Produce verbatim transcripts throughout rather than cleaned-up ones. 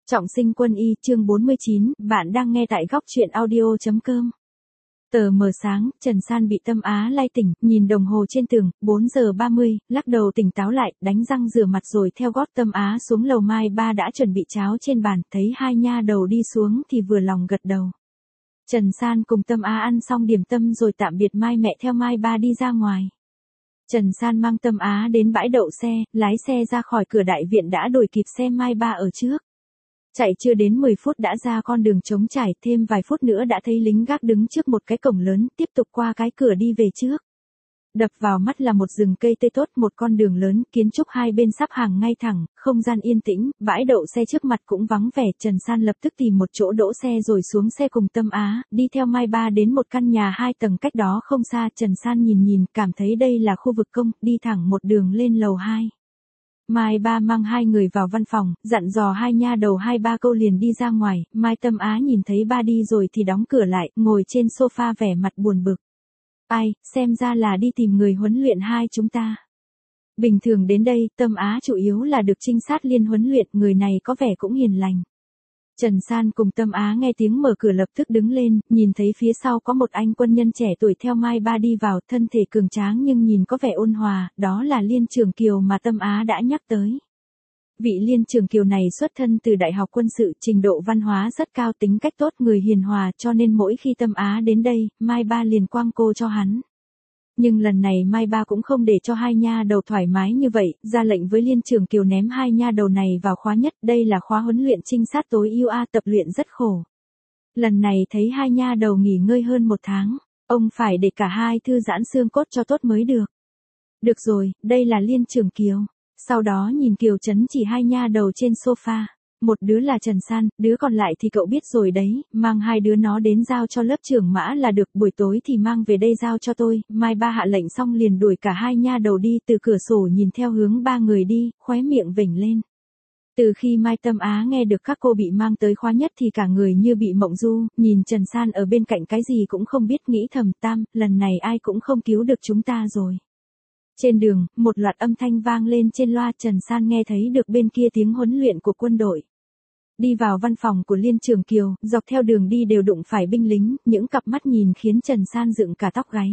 Trọng sinh quân y chương bốn mươi chín, bạn đang nghe tại góc truyện audio.com. Tờ mờ sáng, Trần San bị Tâm Á lay tỉnh, nhìn đồng hồ trên tường, bốn giờ ba mươi, lắc đầu tỉnh táo lại, đánh răng rửa mặt rồi theo gót Tâm Á xuống lầu. Mai Ba đã chuẩn bị cháo trên bàn, thấy hai nha đầu đi xuống thì vừa lòng gật đầu. Trần San cùng Tâm Á ăn xong điểm tâm rồi tạm biệt Mai mẹ theo Mai Ba đi ra ngoài. Trần San mang Tâm Á đến bãi đậu xe, lái xe ra khỏi cửa đại viện đã đuổi kịp xe Mai Ba ở trước. Chạy chưa đến mười phút đã ra con đường trống trải, thêm vài phút nữa đã thấy lính gác đứng trước một cái cổng lớn, tiếp tục qua cái cửa đi về trước. Đập vào mắt là một rừng cây tươi tốt, một con đường lớn, kiến trúc hai bên sắp hàng ngay thẳng, không gian yên tĩnh, bãi đậu xe trước mặt cũng vắng vẻ. Trần San lập tức tìm một chỗ đỗ xe rồi xuống xe cùng Tâm Á, đi theo Mai Ba đến một căn nhà hai tầng cách đó không xa. Trần San nhìn nhìn, cảm thấy đây là khu vực công, đi thẳng một đường lên lầu hai. Mai Ba mang hai người vào văn phòng, dặn dò hai nha đầu hai ba câu liền đi ra ngoài. Mai Tâm Á nhìn thấy ba đi rồi thì đóng cửa lại, ngồi trên sofa vẻ mặt buồn bực. Ai, xem ra là đi tìm người huấn luyện hai chúng ta. Bình thường đến đây, Tâm Á chủ yếu là được trinh sát liên huấn luyện, người này có vẻ cũng hiền lành. Trần San cùng Tâm Á nghe tiếng mở cửa lập tức đứng lên, nhìn thấy phía sau có một anh quân nhân trẻ tuổi theo Mai Ba đi vào, thân thể cường tráng nhưng nhìn có vẻ ôn hòa, đó là Liên Trường Kiều mà Tâm Á đã nhắc tới. Vị Liên Trường Kiều này xuất thân từ Đại học Quân sự, trình độ văn hóa rất cao, tính cách tốt, người hiền hòa, cho nên mỗi khi Tâm Á đến đây, Mai Ba liền quăng cô cho hắn. Nhưng lần này Mai Ba cũng không để cho hai nha đầu thoải mái như vậy, ra lệnh với Liên Trường Kiều ném hai nha đầu này vào khóa nhất, đây là khóa huấn luyện trinh sát tối ưu a, tập luyện rất khổ. Lần này thấy hai nha đầu nghỉ ngơi hơn một tháng, ông phải để cả hai thư giãn xương cốt cho tốt mới được. Được rồi, đây là Liên Trường Kiều. Sau đó nhìn Kiều Trấn chỉ hai nha đầu trên sofa. Một đứa là Trần San, đứa còn lại thì cậu biết rồi đấy, mang hai đứa nó đến giao cho lớp trưởng Mã là được, buổi tối thì mang về đây giao cho tôi. Mai Ba hạ lệnh xong liền đuổi cả hai nha đầu đi, từ cửa sổ nhìn theo hướng ba người đi, khóe miệng vểnh lên. Từ khi Mai Tâm Á nghe được các cô bị mang tới khóa nhất thì cả người như bị mộng du, nhìn Trần San ở bên cạnh cái gì cũng không biết, nghĩ thầm tam, lần này ai cũng không cứu được chúng ta rồi. Trên đường, một loạt âm thanh vang lên trên loa, Trần San nghe thấy được bên kia tiếng huấn luyện của quân đội. Đi vào văn phòng của Liên Trường Kiều, dọc theo đường đi đều đụng phải binh lính, những cặp mắt nhìn khiến Trần San dựng cả tóc gáy.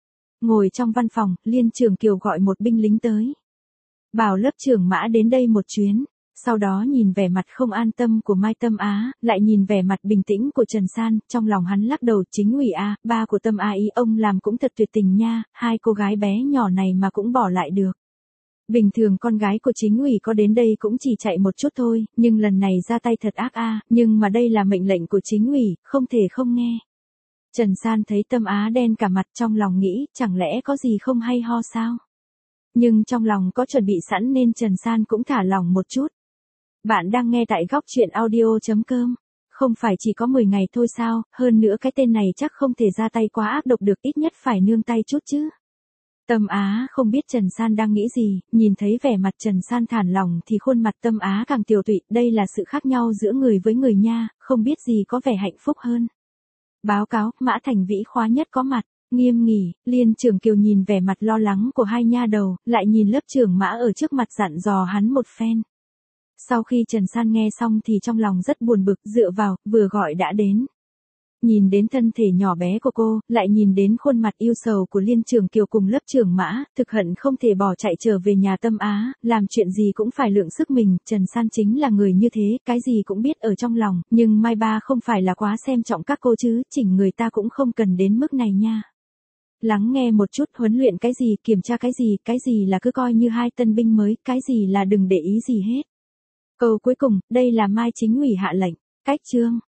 Ngồi trong văn phòng, Liên Trường Kiều gọi một binh lính tới. Bảo lớp trưởng Mã đến đây một chuyến. Sau đó nhìn vẻ mặt không an tâm của Mai Tâm Á, lại nhìn vẻ mặt bình tĩnh của Trần San, trong lòng hắn lắc đầu, chính ủy a, ba của Tâm Á ý ông làm cũng thật tuyệt tình nha, hai cô gái bé nhỏ này mà cũng bỏ lại được. Bình thường con gái của chính ủy có đến đây cũng chỉ chạy một chút thôi, nhưng lần này ra tay thật ác a, nhưng mà đây là mệnh lệnh của chính ủy, không thể không nghe. Trần San thấy Tâm Á đen cả mặt, trong lòng nghĩ, chẳng lẽ có gì không hay ho sao? Nhưng trong lòng có chuẩn bị sẵn nên Trần San cũng thả lỏng một chút. Bạn đang nghe tại góc truyện audio.com. Không phải chỉ có mười ngày thôi sao, hơn nữa cái tên này chắc không thể ra tay quá ác độc được, ít nhất phải nương tay chút chứ. Tâm Á không biết Trần San đang nghĩ gì, nhìn thấy vẻ mặt Trần San thản lòng thì khuôn mặt Tâm Á càng tiều tụy, đây là sự khác nhau giữa người với người nha, không biết gì có vẻ hạnh phúc hơn. Báo cáo, Mã Thành Vĩ khóa nhất có mặt. Nghiêm nghỉ, Liên Trường Kiều nhìn vẻ mặt lo lắng của hai nha đầu, lại nhìn lớp trưởng Mã ở trước mặt dặn dò hắn một phen. Sau khi Trần San nghe xong thì trong lòng rất buồn bực, dựa vào, vừa gọi đã đến. Nhìn đến thân thể nhỏ bé của cô, lại nhìn đến khuôn mặt yêu sầu của Liên Trường Kiều cùng lớp trưởng Mã, thực hận không thể bỏ chạy trở về nhà Tâm Á, làm chuyện gì cũng phải lượng sức mình. Trần San chính là người như thế, cái gì cũng biết ở trong lòng, nhưng Mai Ba không phải là quá xem trọng các cô chứ, chỉnh người ta cũng không cần đến mức này nha. Lắng nghe một chút, huấn luyện cái gì, kiểm tra cái gì, cái gì là cứ coi như hai tân binh mới, cái gì là đừng để ý gì hết. Câu cuối cùng, đây là Mai chính ủy hạ lệnh. Cách chương